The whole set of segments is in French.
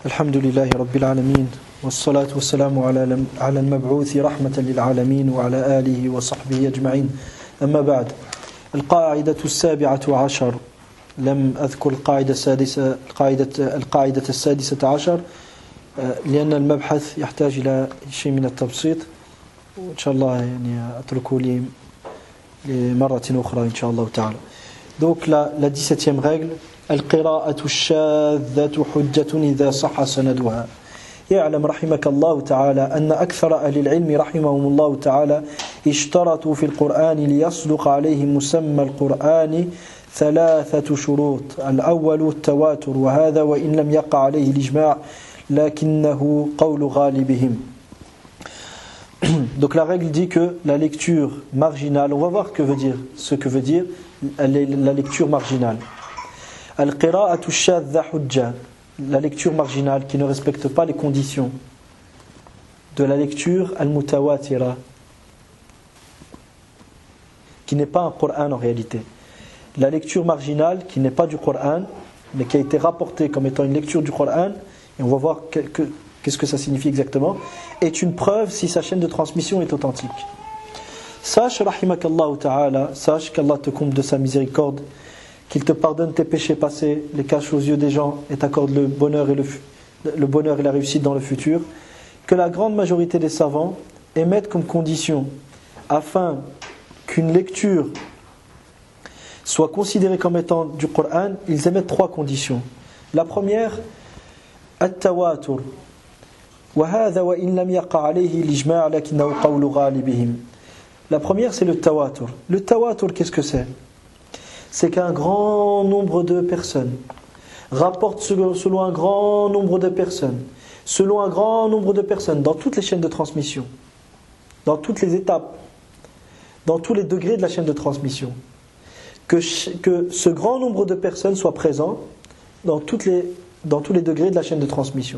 الحمد لله رب العالمين والصلاة والسلام على المبعوث رحمة للعالمين وعلى آله وصحبه أجمعين أما بعد القاعدة السابعة عشر لم أذكر القاعدة السادسة عشر لأن المبحث يحتاج إلى شيء من التبسيط وإن شاء الله يعني أتركه لمرة أخرى إن شاء الله تعالى. Donc la 17e règle, القراءة الشاذة حجة إذا صح سندها. يعلم رحمك الله تعالى أن أكثر أهل العلم رحمهم الله تعالى اشترطوا في القرآن ليصدق عليه مسمى القرآن ثلاثة شروط. الأول التواتر وهذا وإن لم يقع عليه الإجماع لكنه قول غالبهم. Donc la règle dit que la lecture marginale, on va voir ce que veut dire la lecture marginale. Al-qira'atu shadha hujja, la lecture marginale qui ne respecte pas les conditions de la lecture al-mutawatira, qui n'est pas un Coran en réalité. La lecture marginale qui n'est pas du Coran, mais qui a été rapportée comme étant une lecture du Coran, et on va voir qu'est-ce que ça signifie exactement, est une preuve si sa chaîne de transmission est authentique. Sache, rahimakallahu ta'ala, sache qu'Allah te comble de sa miséricorde, qu'il te pardonne tes péchés passés, les cache aux yeux des gens et t'accorde le bonheur et la réussite dans le futur, que la grande majorité des savants émettent comme condition, afin qu'une lecture soit considérée comme étant du Coran, ils émettent trois conditions. La première, at-tawatur. وهذا وإن لم يقع عليه الإجماع لكنه قول غالبهم. La première, c'est le tawatur. Le tawatur, qu'est-ce que c'est? C'est qu'un grand nombre de personnes rapportent selon un grand nombre de personnes, dans toutes les chaînes de transmission, dans toutes les étapes, dans tous les degrés de la chaîne de transmission, que ce grand nombre de personnes soient présents dans tous les degrés de la chaîne de transmission.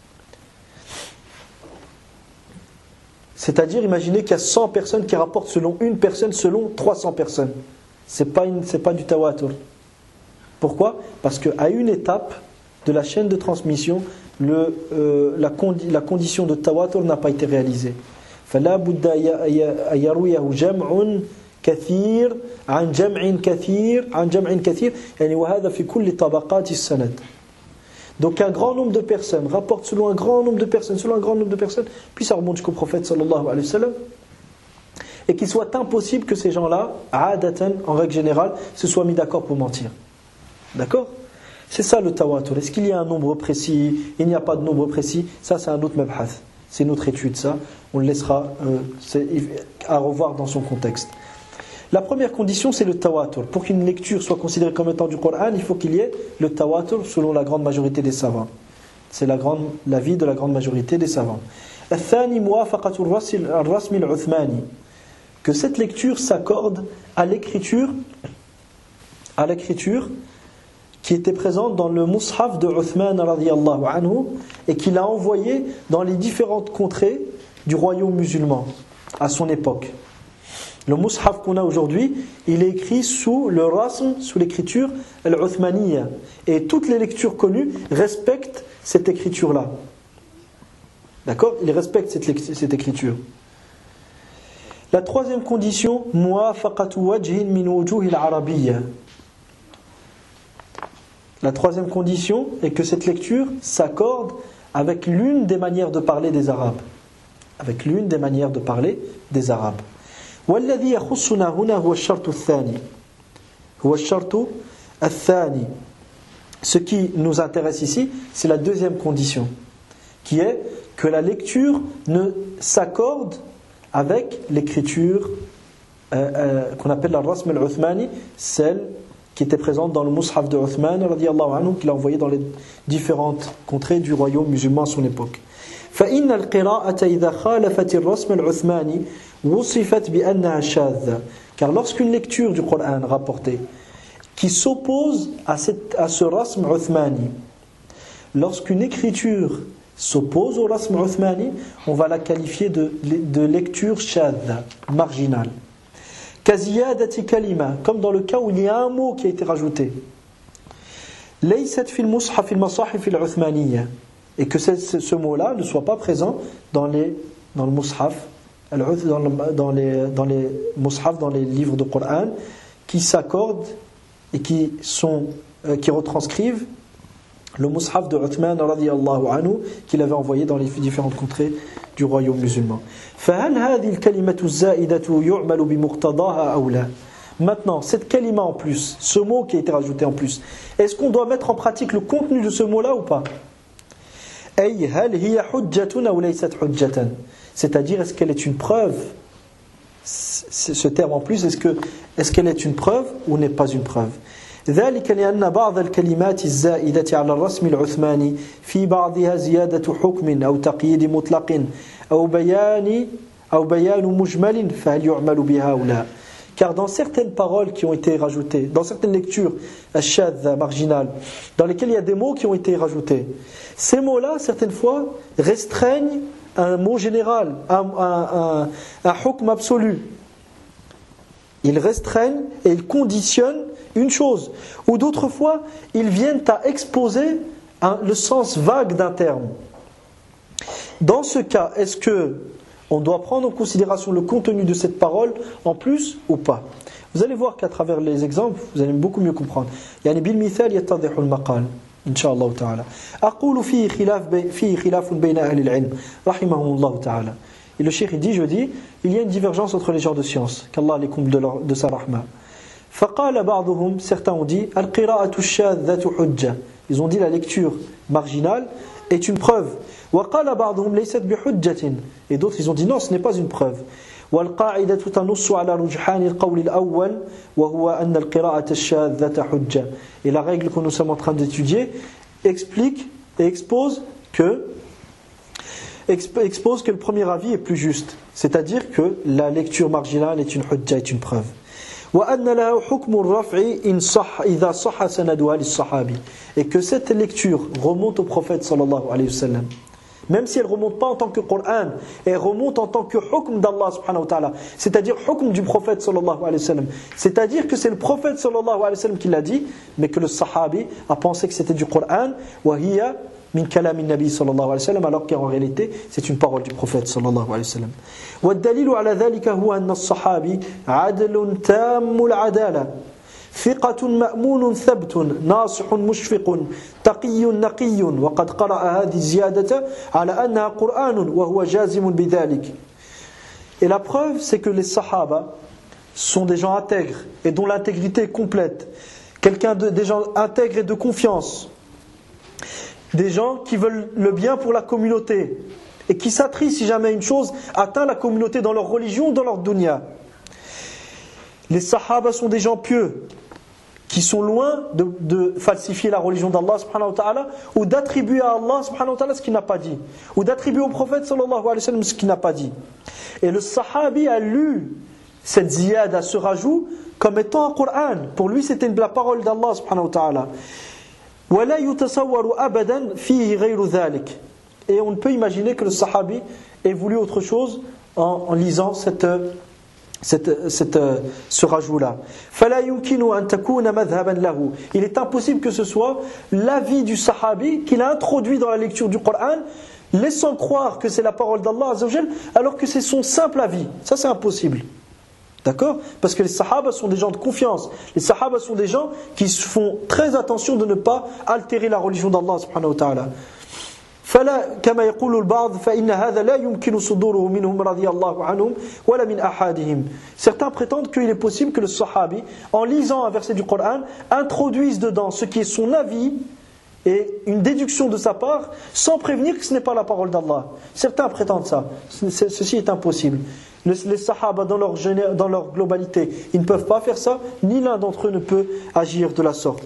C'est-à-dire, imaginez qu'il y a 100 personnes qui rapportent selon une personne, selon 300 personnes. C'est pas du tawatur. Pourquoi? Parce qu'à une étape de la chaîne de transmission, la condition de tawatur n'a pas été réalisée. فَلَا بُدَّ يَرُويَهُ جَمْعٌ كَثِيرٌ عَنْ جَمْعٍ كَثِيرٍ يعني وَهَذَا في كل طبقات السند. Donc un grand nombre de personnes rapportent selon un grand nombre de personnes, puis ça remonte jusqu'au prophète sallallahu alayhi wa sallam, et qu'il soit impossible que ces gens-là, adatan, en règle générale, se soient mis d'accord pour mentir. D'accord? C'est ça le tawatur. Est-ce qu'il y a un nombre précis? Il n'y a pas de nombre précis. Ça, c'est un autre mabhath. C'est une autre étude, ça. On le laissera à revoir dans son contexte. La première condition, c'est le tawatur. Pour qu'une lecture soit considérée comme étant du Coran, il faut qu'il y ait le tawatur selon la grande majorité des savants. C'est l'avis de la grande majorité des savants. الثاني موافقة الرسم العثماني, que cette lecture s'accorde à l'écriture qui était présente dans le mushaf de Uthman radiyallahu anhu et qu'il a envoyé dans les différentes contrées du royaume musulman à son époque. Le mushaf qu'on a aujourd'hui, il est écrit sous le rasm, sous l'écriture al-Uthmaniyya. Et toutes les lectures connues respectent cette écriture-là. D'accord? Ils respectent cette écriture. La troisième condition, muwafaqatu wajhin min wujuhi al-arabiyya. La troisième condition est que cette lecture s'accorde avec l'une des manières de parler des Arabes. والذي يخصنا هنا هو الشرط الثاني. Ce qui nous intéresse ici, c'est la deuxième condition, qui est que la lecture ne s'accorde avec l'écriture qu'on appelle la rasm al-Uthmani, celle qui était présente dans le mushaf de Uthman radiyallahu anhu, qu'il a envoyé dans les différentes contrées du royaume musulman à son époque. فإن القراءة إذا خالفت الرسم العثماني وصفت بأنها شاذة. Car lorsqu'une lecture du Coran rapportée qui s'oppose à ce rasm uthmani, lorsqu'une écriture s'oppose au rasm uthmani, on va la qualifier de lecture shadha, marginale. Kaziyadati kalima, comme dans le cas où il y a un mot qui a été rajouté. Laysat fil mushaf fil masahif al uthmaniyya, Et que ce mot-là ne soit pas présent dans le mushaf, dans les mushaf, dans les livres de Coran, qui s'accordent et qui retranscrivent le mushaf de Uthman radiyallahu anhu qu'il avait envoyé dans les différentes contrées du royaume musulman. فهل هذه الكلمة الزائدة يعمل بمقتضاها أو لا؟ Maintenant, cette kalima en plus, ce mot qui a été rajouté en plus, est-ce qu'on doit mettre en pratique le contenu de ce mot-là ou pas? أي هل هي حجة أو ليست حجة؟ C'est-à-dire, est-ce qu'elle est une preuve? Ce terme en plus, est-ce qu'elle est une preuve ou n'est pas une preuve? ذلك لأن بعض الكلمات الزائدة على الرسم العثماني في بعضها زيادة حكم أو تقييد مطلق أو بيان مجمل فهل يعمل بها أو لا. Car dans certaines paroles qui ont été rajoutées, dans certaines lectures shadha, marginales, dans lesquelles il y a des mots qui ont été rajoutés, ces mots-là, certaines fois, restreignent un mot général, un hukm absolu. Ils restreignent et ils conditionnent une chose. Ou d'autres fois, ils viennent à exposer le sens vague d'un terme. Dans ce cas, est-ce que on doit prendre en considération le contenu de cette parole en plus ou pas? Vous allez voir qu'à travers les exemples, vous allez beaucoup mieux comprendre. يعني بالمثال يتضح المقال إن شاء الله تعالى. أقول فيه خلاف بين أهل العلم رحمهم الله تعالى. Et le cheikh dit, je dis, il y a une divergence entre les gens de science, qu'Allah les comble de sa rahma. فقال بعضهم, certains ont dit, القراءة الشاذة حجة. Ils ont dit la lecture marginale est une preuve. وقال بعضهم ليست بحجة. Et d'autres ils ont dit non, ce n'est pas une preuve. والقاعدة تنص على رجحان القول الأول وهو أن القراءة الشاذة حجة. Et la règle que nous sommes en train d'étudier explique et expose que le premier avis est plus juste, c'est-à-dire que la lecture marginale est une hujja, est une preuve. وأن لها حكم الرفع إن صح إذا صح سندها للصحابي. Et que cette lecture remonte au prophète sallallahu alayhi wa sallam. Même si elle ne remonte pas en tant que Coran, elle remonte en tant que hukm d'Allah subhanahu wa ta'ala, c'est-à-dire hukm du prophète sallallahu alayhi wa sallam. C'est-à-dire que c'est le prophète sallallahu alayhi wa sallam qui l'a dit, mais que le sahabi a pensé que c'était du Coran, wa hiya min kalam an-nabi sallallahu alayhi wa sallam, alors qu'en réalité c'est une parole du prophète sallallahu alayhi wa sallam. والدليل على ذلك هو أن الصحابي عدل تام العدالة ثقة مأمون ثبت ناصح مشفق تقي نقي وقد قرأ هذه الزيادة على أنها قرآن وهو جازم بذلك. Et la preuve, c'est que les sahaba sont des gens intègres et dont l'intégrité est complète. Des gens intègres et de confiance. Des gens qui veulent le bien pour la communauté et qui s'attrient si jamais une chose atteint la communauté dans leur religion ou dans leur dunya. Les sahaba sont des gens pieux qui sont loin de falsifier la religion d'Allah subhanahu wa ta'ala ou d'attribuer à Allah subhanahu wa ta'ala ce qu'il n'a pas dit ou d'attribuer au prophète sallallahu alayhi wa sallam ce qu'il n'a pas dit. Et le sahabi a lu cette ziyada, ce rajout, comme étant un Coran. Pour lui c'était la parole d'Allah subhanahu wa ta'ala. وَلَا يُتَصَوَّرُ أَبَدًا فِيهِ غَيْرُ ذَلِكَ. Et on ne peut imaginer que le sahabi ait voulu autre chose en lisant ce rajout-là. فَلَا يُمْكِنُ أَن تَكُونَ مَذْهَبًا لَهُ. Il est impossible que ce soit l'avis du sahabi qu'il a introduit dans la lecture du Coran, laissant croire que c'est la parole d'Allah Azza wa Jal, alors que c'est son simple avis. Ça c'est impossible. D'accord? Parce que les sahaba sont des gens de confiance. Les sahaba sont des gens qui font très attention de ne pas altérer la religion d'Allah subhanahu wa ta'ala. فلا كما يقول البعض فإن هذا لا يمكن صدوره منهم رضي الله عنهم ولا من أحدهم. Certains prétendent qu'il est possible que le sahabi, en lisant un verset du Coran, introduise dedans ce qui est son avis et une déduction de sa part, sans prévenir que ce n'est pas la parole d'Allah. Certains prétendent ça. Ceci est impossible. Les sahaba dans leur globalité, ils ne peuvent pas faire ça, ni l'un d'entre eux ne peut agir de la sorte.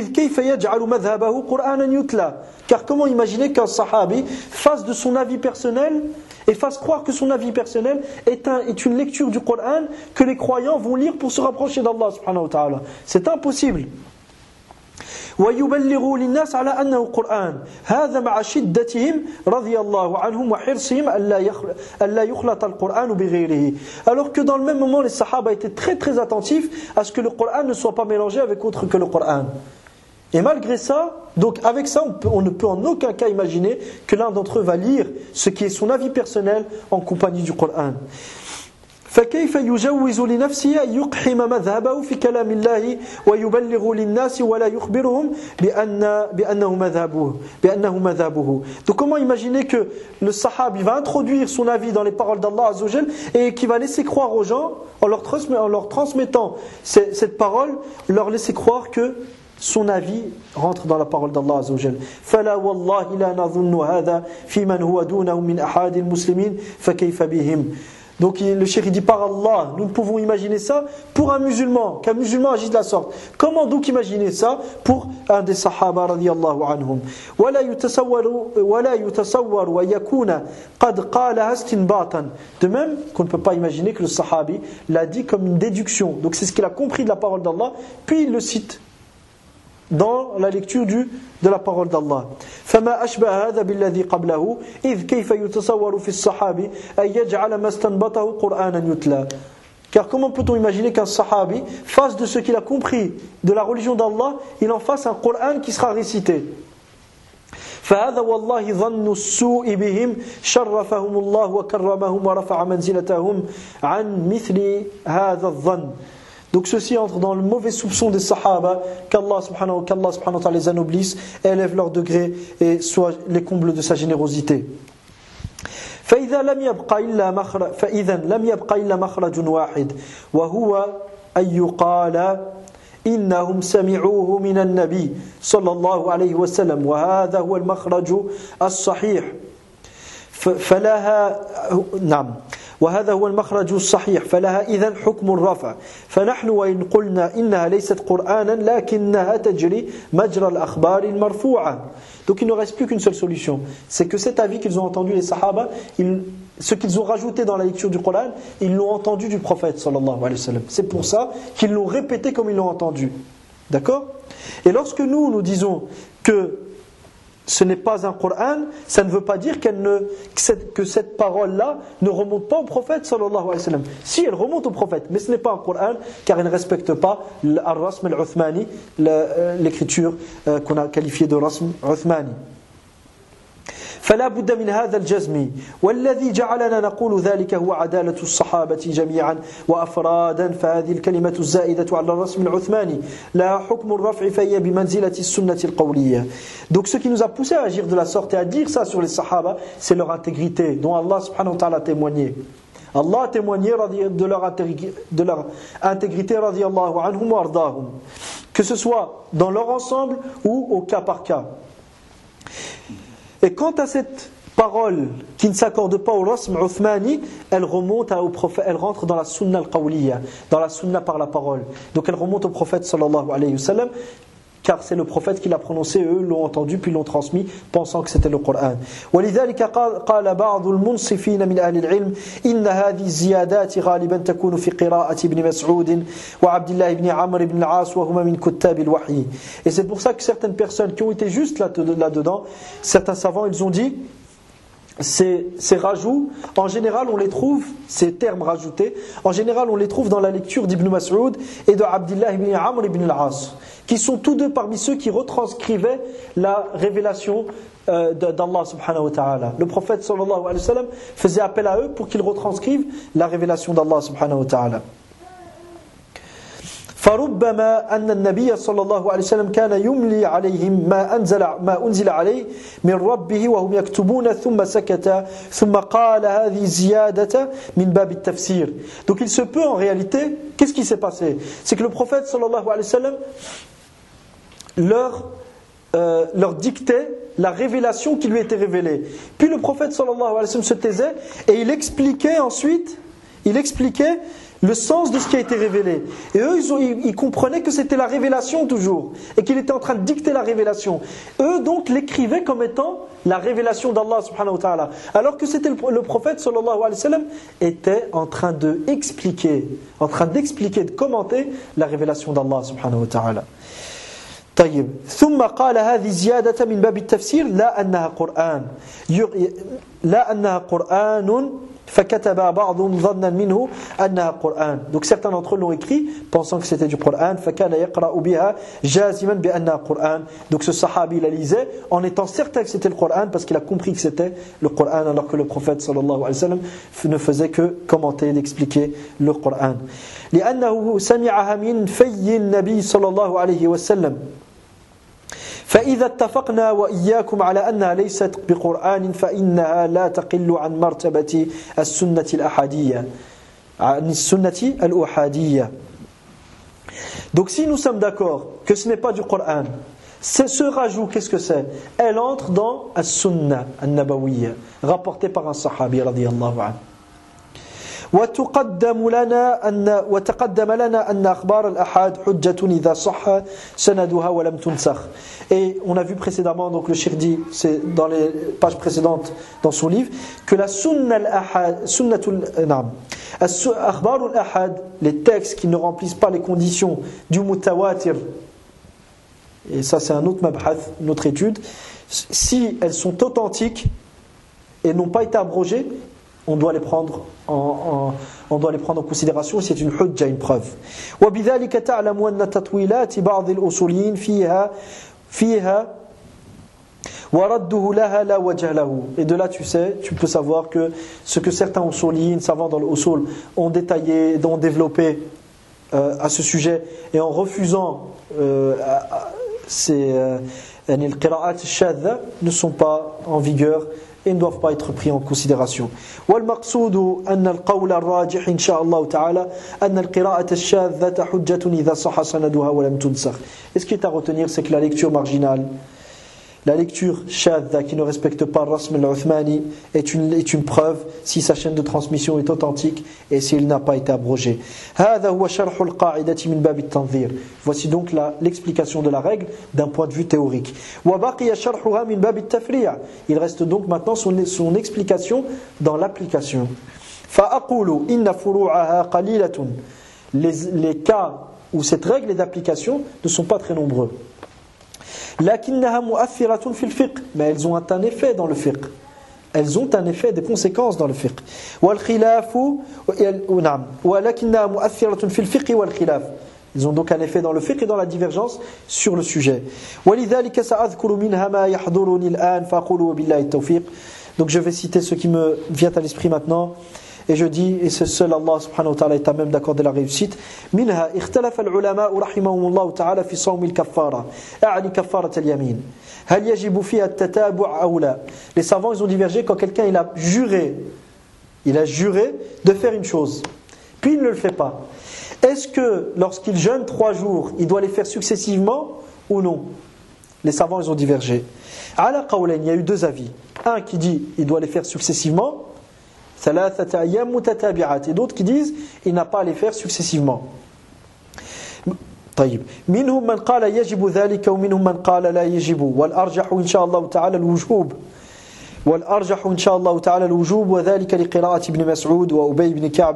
Car comment imaginer qu'un sahabi fasse de son avis personnel et fasse croire que son avis personnel est une lecture du Coran que les croyants vont lire pour se rapprocher d'Allah subhanahu wa ta'ala. C'est impossible. ويبلغوا للناس على أنه قرآن هذا مع شدتهم رضي الله عنهم وحرصهم ألا يخلط القرآن بغيره. Alors que dans le même moment les sahaba étaient très très attentifs à ce que le Coran ne soit pas mélangé avec autre que le Coran. Et malgré ça, donc avec ça, on ne peut en aucun cas imaginer que l'un d'entre eux va lire ce qui est son avis personnel en compagnie du Coran. فكيف يجوز لنفسه أن يقحم مذهبه في كلام الله ويبلغ للناس ولا يخبرهم بأنه مذهبه. Donc comment imaginer que le sahabi va introduire son avis dans les paroles d'Allah Azza wa Jal et qui va laisser croire aux gens en leur transmettant cette parole, leur laisser croire que son avis rentre dans la parole d'Allah Azza wa Jal. فلا والله لا نظن هذا في من هو دونه من أحد المسلمين فكيف بهم. Donc le cheikh dit par Allah, nous ne pouvons imaginer ça pour un musulman, qu'un musulman agisse de la sorte. Comment donc imaginer ça pour un des sahaba radiyallahu anhum? ولا يتصور ويكون قد قالها استنباطا. De même qu'on ne peut pas imaginer que le sahabi l'a dit comme une déduction. Donc c'est ce qu'il a compris de la parole d'Allah, puis il le cite dans la lecture de la parole d'Allah. فما أشبه هذا بالذي قبله إذ كيف يتصور في الصحابي أن يجعل ما استنبطه قرآنا يتلى. Car comment peut-on imaginer qu'un sahabi fasse de ce qu'il a compris de la religion d'Allah, il en fasse un Coran qui sera récité? فهذا والله ظن السوء بهم شرفهم الله وكرمهم ورفع منزلتهم عن مثل هذا الظن. Donc ceci entre dans le mauvais soupçon des sahaba, qu'Allah subhanahu wa ta'ala les anoblisse, élève leur degré et soit les combles de sa générosité. فإذا لم يبق إلا مخرج واحد وهو أن يقال إنهم سمعوه من النبي صلى الله عليه وسلم وهذا هو المخرج الصحيح فلها نعم وهذا هو المخرج الصحيح فلها إذن حكم الرفع فنحن وإن قلنا إنها ليست قرآنا لكنها تجري مجرى الأخبار المرفوعة. Donc il ne reste plus qu'une seule solution, c'est que cet avis qu'ils ont entendu les sahaba, ce qu'ils ont rajouté dans la lecture du Coran, ils l'ont entendu du prophète sallallahu alayhi wa sallam. C'est pour ça qu'ils l'ont répété comme ils l'ont entendu. D'accord? Et lorsque nous disons que ce n'est pas un Coran, ça ne veut pas dire que cette parole-là ne remonte pas au prophète sallallahu alayhi wa sallam. Si elle remonte au prophète, mais ce n'est pas un Coran, car il ne respecte pas al-rasm al-uthmani, l'écriture qu'on a qualifiée de rasm uthmani. فلا بد من هذا الجزم والذي جعلنا نقول ذلك هو عدالة الصحابة جميعا وأفرادا فهذه الكلمة الزائدة على الرسم العثماني لا حكم الرفع فهي بمنزلة السنة القولية. Donc ce qui nous a poussé à agir de la sorte et à dire ça sur les sahaba, c'est leur intégrité dont Allah subhanahu wa ta'ala a témoigné. Allah a témoigné de leur intégrité radiyallahu anhum wa ardahum, que ce soit dans leur ensemble ou au cas par cas. Et quant à cette parole qui ne s'accorde pas au rasm uthmani, elle remonte au prophète, elle rentre dans la sunna al-qawliya, dans la sunna par la parole. Donc elle remonte au prophète sallallahu alayhi wa sallam, car c'est le prophète qui l'a prononcé, eux l'ont entendu puis l'ont transmis pensant que c'était le Coran. ولذلك قال بعض المنصفين من أهل العلم إن هذه الزيادات غالبا تكون في قراءة ابن مسعود وعبد الله بن عمرو بن العاص وهما من كتاب الوحي. Et c'est pour ça que certaines personnes qui ont été juste là-dedans, certains savants, ils ont dit ces rajouts, en général on les trouve, ces termes rajoutés, en général on les trouve dans la lecture d'Ibn Mas'ud et de Abdullah ibn Amr ibn al-As, qui sont tous deux parmi ceux qui retranscrivaient la révélation d'Allah subhanahu wa ta'ala. Le prophète sallallahu alayhi wa sallam faisait appel à eux pour qu'ils retranscrivent la révélation d'Allah subhanahu wa ta'ala. فربما أن النبي صلى الله عليه وسلم كان يملي عليهم ما أنزل عليه من ربه وهم يكتبون ثم سكت ثم قال هذه زيادة من باب التفسير. Donc il se peut en réalité, qu'est-ce qui s'est passé? C'est que le prophète sallallahu alayhi wa sallam leur dictait la révélation qui lui était révélée. Puis le prophète sallallahu alayhi wa sallam se taisait et il expliquait ensuite, le sens de ce qui a été révélé. Et eux, ils comprenaient que c'était la révélation toujours, et qu'il était en train de dicter la révélation. Eux, donc, l'écrivaient comme étant la révélation d'Allah subhanahu wa ta'ala. Alors que c'était le prophète sallallahu alayhi wa sallam était en train d'expliquer, de commenter la révélation d'Allah subhanahu wa ta'ala. طيب ثم قال هذه زيادة من باب التفسير لا أنها قرآن لا أنها قرآن فكتب بعضهم ظنا منه أنها قرآن. Donc certains d'entre eux l'ont écrit pensant que c'était du Coran. فكان يقرأ بها جازما بأنها قرآن. Donc ce sahabi la lisait en étant certain que c'était le Coran parce qu'il a compris que c'était le Coran alors que le prophète sallallahu alayhi wa sallam ne faisait que commenter, d'expliquer le Coran. لأنه سمعها من في النبي صلى الله عليه وسلم. فإذا اتفقنا وإياكم على أنها ليست بقرآن فإنها لا تقل عن مرتبة السنة الأحادية عن السنة الأحادية. Donc si nous sommes d'accord que ce n'est pas du Coran, ce rajout, qu'est-ce que c'est? Elle entre dans as-sunnah an-nabawiyya rapportée par un sahabi radiyallahu anhu. وتقدم لنا أن أخبار الأحاد حجة إذا صح سندها ولم تنسخ. Et on a vu précédemment, donc le Cheikh dit, c'est dans les pages précédentes dans son livre, que la sunna al-ahad, akhbar al-ahad, les textes qui ne remplissent pas les conditions du mutawatir, et ça c'est un autre mabhath, une autre étude, si elles sont authentiques et n'ont pas été abrogées, on doit les prendre en considération, c'est une hujja, une preuve. وبذلك تعلم أن تطويلات بعض الأصوليين فيها ورده لها لا وجه له. Et de là tu peux savoir que ce que certains usuliyin, savants dans le usul, ont détaillé, ont développé à ce sujet, et en refusant ces القراءات الشاذة ne sont pas en vigueur et ne doivent pas être pris en considération. والمقصود أن القول الراجح إن شاء الله تعالى أن القراءة الشاذة حجة إذا صح سندها ولم تنسخ. Et ce qui est à retenir, c'est que la lecture marginale, la lecture shadda qui ne respecte pas le rasm al-Uthmani est une preuve si sa chaîne de transmission est authentique et s'il n'a pas été abrogé. هذا هو شرح القاعدة من باب التنظير. Voici donc l'explication de la règle d'un point de vue théorique. وبقي شرحها من باب التفريع. Il reste donc maintenant son explication dans l'application. فأقول إن فروعها قليلة. Les cas où cette règle est d'application ne sont pas très nombreux. لكنها مؤثرة في الفقه, mais elles ont un effet dans le fiqh. Elles ont un effet, des conséquences dans le fiqh. والخلاف نعم ولكنها مؤثرة في الفقه والخلاف. Ils ont donc un effet dans le fiqh et dans la divergence sur le sujet. ولذلك سأذكر منها ما يحضرني الآن فأقول وبالله التوفيق. Donc je vais citer ce qui me vient à l'esprit maintenant. Et je dis, et c'est seul Allah subhanahu wa ta'ala est à même d'accorder la réussite. منها اختلف العلماء رحمهم الله تعالى في صوم الكفارة أعني كفارة اليمين هل يجب فيها التتابع أو لا. Les savants ils ont divergé quand quelqu'un il a juré de faire une chose puis il ne le fait pas. Est-ce que lorsqu'il jeûne 3 jours il doit les faire successivement ou non? Les savants ils ont divergé. على قولين, il y a eu 2 avis. Un qui dit il doit les faire successivement, ثلاثة أيام متتابعات, et d'autres qui disent il n'a pas à les faire successivement. طيب منهم من قال يجب ذلك ومنهم من قال لا يجب والأرجح إن شاء الله تعالى الوجوب وذلك لقراءة ابن مسعود وأبي بن كعب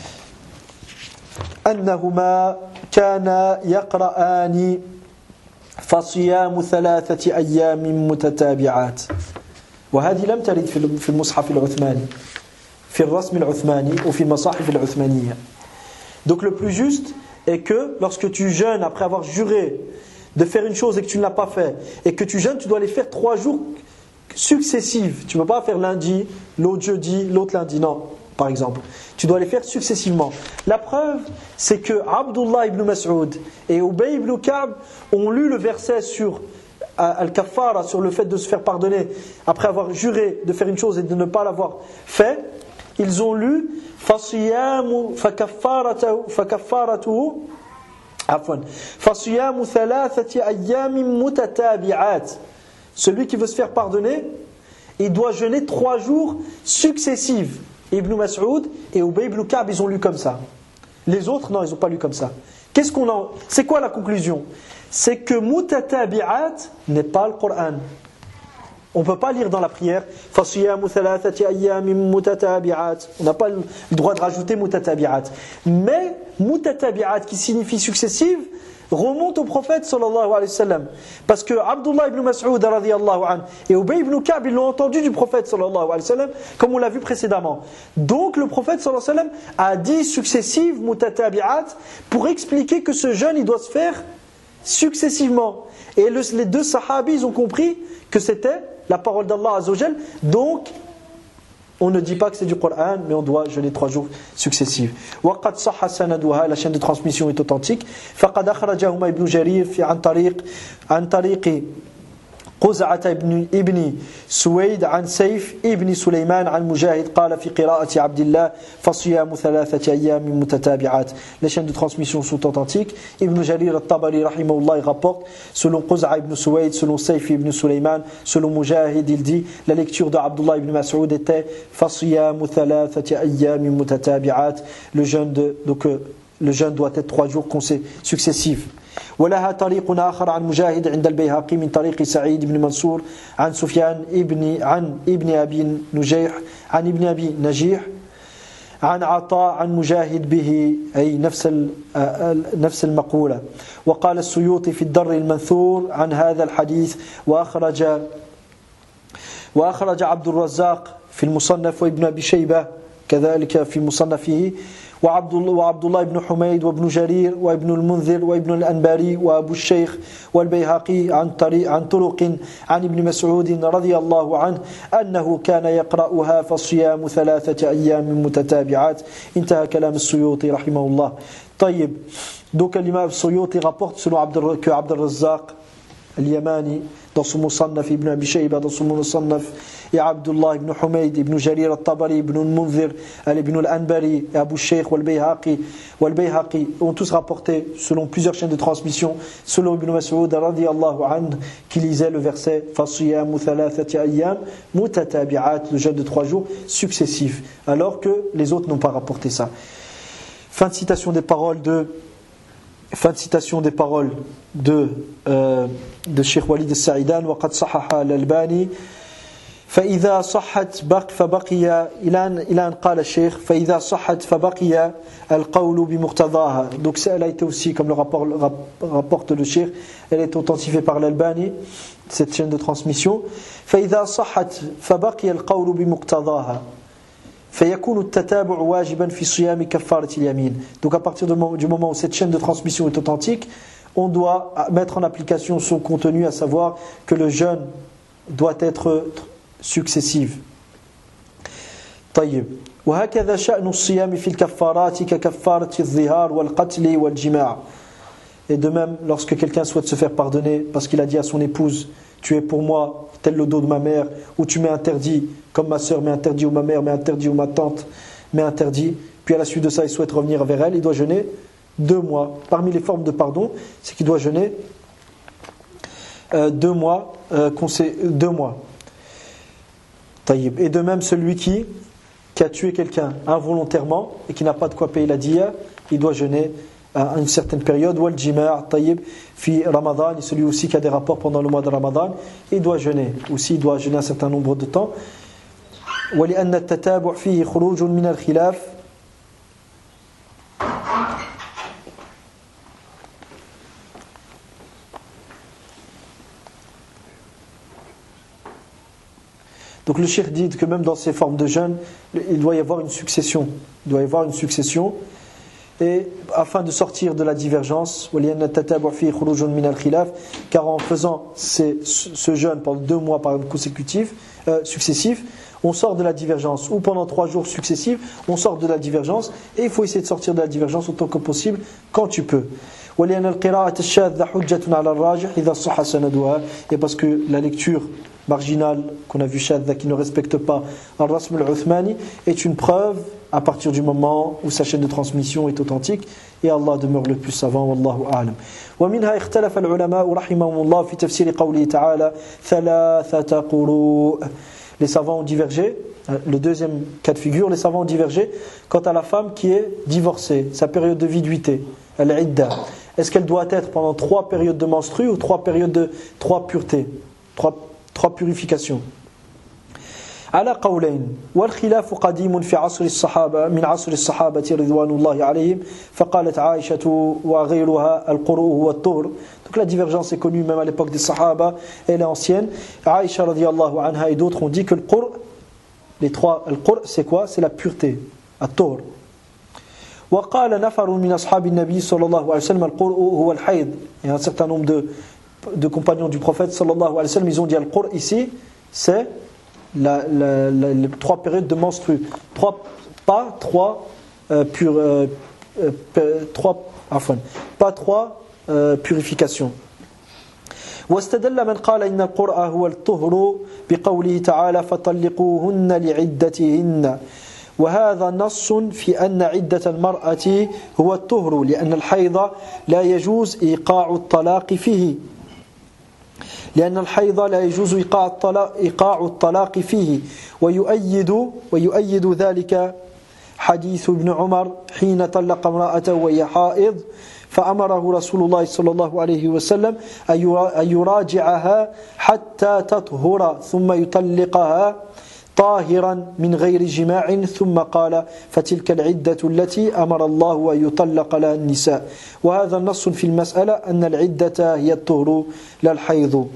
أنهما كانا يقرآن فصيام 3 أيام متتابعات وهذه لم ترد في المصحف العثماني في الرسم العثماني ou في المصاحف العثمانية. Donc le plus juste est que lorsque tu jeûnes après avoir juré de faire une chose et que tu ne l'as pas fait et que tu jeûnes, tu dois les faire 3 jours successifs. Tu ne peux pas faire lundi, l'autre jeudi, l'autre lundi, non, par exemple. Tu dois les faire successivement. La preuve, c'est que Abdullah ibn Mas'ud et Ubay ibn Ka'b ont lu le verset sur Al-Kaffara, sur le fait de se faire pardonner après avoir juré de faire une chose et de ne pas l'avoir fait. Ils ont lu فَصِيَامُ فَكَفَّارَتُهُ فَصِيَامُ 3 أَيَّامٍ مُتَتَابِعَاتٍ. Celui qui veut se faire pardonner, il doit jeûner 3 jours successifs. Ibn Mas'ud et Ubay ibn Ka'b, ils ont lu comme ça. Les autres, non, ils n'ont pas lu comme ça. C'est quoi la conclusion? C'est que mutatabi'at n'est pas le Coran. On ne peut pas lire dans la prière فَصِيَامُ 3 أَيَّامٍ مُتَتَابِعَاتٍ. On n'a pas le droit de rajouter mutatabi'at. Mais mutatabi'at qui signifie successive, remonte au prophète sallallahu alayhi wa sallam. Parce que Abdullah ibn Mas'ud radiyallahu anhu et Ubay ibn Ka'b, ils l'ont entendu du prophète sallallahu alayhi wa sallam, comme on l'a vu précédemment. Donc le prophète sallallahu alayhi wa sallam a dit successives mutatabi'at pour expliquer que ce jeûne il doit se faire successivement. Et les deux sahabis ils ont compris que c'était la parole d'Allah Azza wa Jal. Donc on ne dit pas que c'est du Coran, mais on doit jeûner 3 jours successifs. وقد صح سندها, la chaîne de transmission est authentique. فقد أخرجهما ابن جرير عن طريق قزعة ابن سويد عن سيف ابن سليمان عن مجاهد قال في قراءة عبد الله فصيام 3 أيام متتابعات. Les chaînes de transmission sont authentiques. Ibn Jarir al-Tabari rahimahullah il rapporte selon Quz'a ibn Suwayd, selon Sayf ibn Sulaiman, selon Mujahid il dit la lecture de Abdullah ibn Mas'ud était فصيام 3 أيام متتابعات. Le jeûne doit être 3 jours successifs. ولها طريق آخر عن مجاهد عند البيهقي من طريق سعيد بن منصور عن سفيان عن ابن أبي نجيح عن ابن أبي نجيح عن عطاء عن مجاهد به أي نفس المقولة. وقال السيوطي في الدر المنثور عن هذا الحديث وأخرج عبد الرزاق في المصنف وابن أبي شيبة كذلك في مصنفه وعبد الله بن حميد وابن جرير وابن المنذر وابن الأنباري وأبو الشيخ والبيهقي عن طرق عن ابن مسعود رضي الله عنه أنه كان يقرأها فصيام 3 أيام متتابعات. انتهى كلام السيوطي رحمه الله. طيب, donc l'imam Suyuti rapporte selon que Abd al-Razzaq al-Yamani dans son Musannaf, Ibn Abi Shayba dans son Musannaf, et Abdullah ibn Humayd, ibn Jarir al-Tabari, ibn al-Munzir, ibn al-Anbari, et Abu Shaykh wal-Bayhaqi ont tous rapporté selon plusieurs chaînes de transmission, selon Ibn Mas'ud radiyallahu anhu, qui lisait le verset فَصِيَامُ 3 أَيَّامٍ مُتَتَابِعَاتٍ, le jeûne de 3 jours successifs, alors que les autres n'ont pas rapporté ça. Fin de citation des paroles de Cheikh Walid al-Sa'idan. وقد صحح الألباني فإذا صحت فبقي إلى أن قال الشيخ فإذا صحت فبقي القول بمقتضاها. Donc elle a été aussi, comme le rapporte le Cheikh, elle est authentifiée par l'Albani, cette chaîne de transmission. فإذا صحت فبقي القول بمقتضاها فيكون التتابع واجبا في صيام كفارة اليمين. Donc à partir du moment où cette chaîne de transmission est authentique, on doit mettre en application son contenu, à savoir que le jeûne doit être successif. طيب, وهكذا شأن الصيام في الكفارات ككفارة الظهار والقتل والجماع. Et de même, lorsque quelqu'un souhaite se faire pardonner parce qu'il a dit à son épouse tu es pour moi tel le dos de ma mère, ou tu m'es interdit comme ma sœur m'est interdit, ou ma mère m'est interdit, ou ma tante m'est interdit, puis à la suite de ça il souhaite revenir vers elle, il doit jeûner 2 mois. Parmi les formes de pardon, c'est qu'il doit jeûner 2 mois. Et de même, celui qui a tué quelqu'un involontairement et qui n'a pas de quoi payer la diya, il doit jeûner à une certaine période. Wal jima' tayyib fi Ramadan, et celui aussi qui a des rapports pendant le mois de Ramadan, il doit jeûner aussi, il doit jeûner un certain nombre de temps. Wa li anna at-tatabu' fihi khurujun min al-khilaf. Donc le cheikh dit que même dans ces formes de jeûne, il doit y avoir une succession. Il doit y avoir une succession. Et afin de sortir de la divergence, car en faisant ce jeûne pendant 2 mois par exemple successifs, on sort de la divergence. Ou pendant 3 jours successifs, on sort de la divergence. Et il faut essayer de sortir de la divergence autant que possible quand tu peux. Et parce que la lecture marginale qu'on a vu shadda, qui ne respecte pas al-rasm al-uthmani, est une preuve à partir du moment où sa chaîne de transmission est authentique, et Allah demeure le plus savant. Wallahu a'lam. ومنها اختلف العلماء رحمهم الله في تفسير قوله تعالى ثلاثة قروء. Les savants ont divergé. Le deuxième cas de figure, les savants ont divergé quant à la femme qui est divorcée, sa période de viduité, al-idda. Est-ce qu'elle doit être pendant 3 périodes de menstrues ou 3 périodes de 3 puretés, 3 purifications? على قولين والخلاف قديم في عصر الصحابة من عصر الصحابة رضوان الله عليهم فقالت عائشة وغيرها القرء هو الطهر. Donc la divergence est connue même à l'époque des Sahaba, elle est ancienne. Aïcha radiallahu anha et d'autres ont dit que le qur', les trois, le qur' c'est quoi? C'est la pureté, at-tuhur. وقال نفر من أصحاب النبي صلى الله عليه وسلم القرء هو الحيض. Il y a un certain nombre de compagnons du prophète sallallahu alayhi wa sallam, ils ont dit le qur' ici c'est les trois périodes de menstru. Pas trois purifications. واستدل من قال إن القرء هو الطهر بقوله تعالى فطلقوهن لعدتهن وهذا نص في أن عدة المرأة هو الطهر لأن الحيض لا يجوز إيقاع الطلاق فيه لأن الحيض لا يجوز إيقاع الطلاق فيه ويؤيد ذلك حديث ابن عمر حين طلق امرأته وهي حائض فأمره رسول الله صلى الله عليه وسلم أن يراجعها حتى تطهر ثم يطلقها طاهرا من غير جماع ثم قال فتلك العدة التي أمر الله أن يطلق لها النساء وهذا النص في المسألة أن العدة هي الطهر لا الحيض.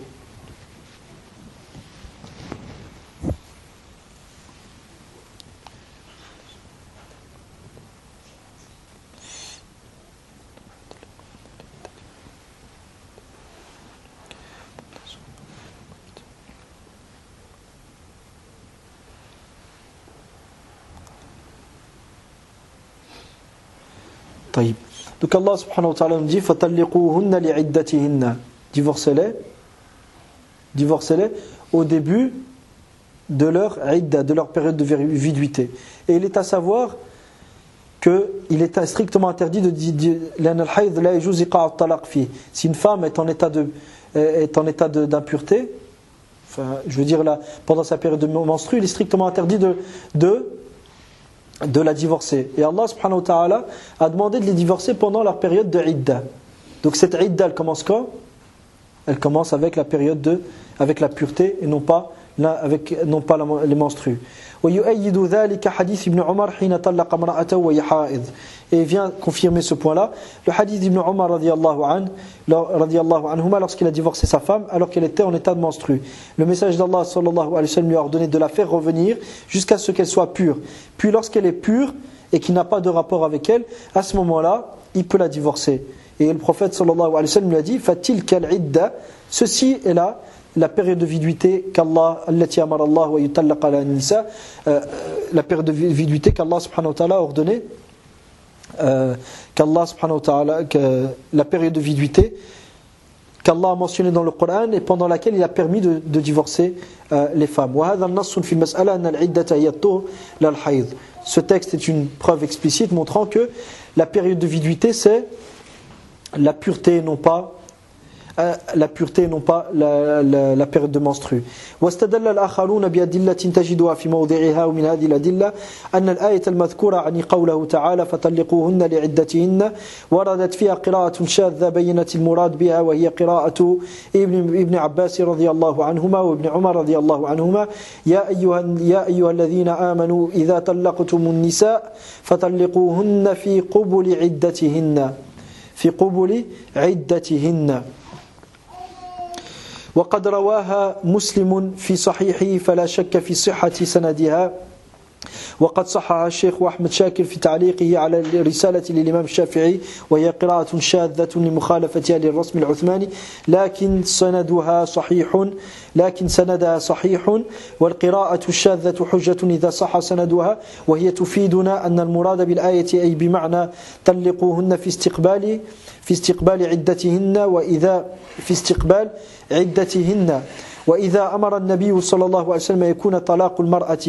طيب. Donc Allah subhanahu wa ta'ala nous dit فَطَلِّقُوهُنَّ لِعِدَّتِهِنَّ divorcez-les au début de leur idda, de leur période de viduité. Et il est à savoir qu'il est strictement interdit de dire si une femme est en état d'impureté, enfin, je veux dire là, pendant sa période de menstru, il est strictement interdit de la divorcer. Et Allah subhanahu wa ta'ala a demandé de les divorcer pendant leur période de idda. Donc cette idda, elle commence quand? Elle commence avec la période avec la pureté et non pas les menstrues. ويؤيد ذلك حديث ابن عمر حين طلق امرأته وهي حائض. Et il vient confirmer ce point-là. Le hadith d'Ibn Umar radiallahu anhuma lorsqu'il a divorcé sa femme alors qu'elle était en état de menstru. Le message d'Allah sallallahu alayhi wa sallam lui a ordonné de la faire revenir jusqu'à ce qu'elle soit pure. Puis lorsqu'elle est pure et qu'il n'a pas de rapport avec elle, à ce moment-là, il peut la divorcer. Et le prophète sallallahu alayhi wa sallam lui a dit fatilka al-idda, ceci est là la période de viduité qu'Allah allati amara Allah wa yutallaqa la nisa, la période de viduité qu'Allah subhanahu wa ta'ala a ordonné qu'Allah subhanahu wa ta'ala la période de viduité qu'Allah a mentionné dans le Coran et pendant laquelle il a permis de divorcer les femmes. Wa hadha an-nass fi al-mas'ala anna al-iddata hiya at-tuhur la al-hayd. Ce texte est une preuve explicite montrant que la période de viduité c'est la pureté, non pas la période de menstru. واستدل الآخرون بأدلة تجدها في موضعها ومن هذه الأدلة أن الآية المذكورة عن قوله تعالى فطلقوهن لعدتهن وردت فيها قراءة شاذة بينت المراد بها وهي قراءة ابن عباس رضي الله عنهما وابن عمر رضي الله عنهما يا أيها الذين آمنوا إذا طلقتم النساء فطلقوهن في قبل عدتهن وقد رواها مسلم في صحيحه فلا شك في صحة سندها وقد صحها الشيخ أحمد شاكر في تعليقه على الرسالة للإمام الشافعي وهي قراءة شاذة لمخالفتها للرسم العثماني لكن سندها صحيح والقراءة الشاذة حجة إذا صح سندها وهي تفيدنا أن المراد بالآية أي بمعنى طلقوهن في استقبال عدتهن وإذا أمر النبي صلى الله عليه وسلم يكون طلاق المرأة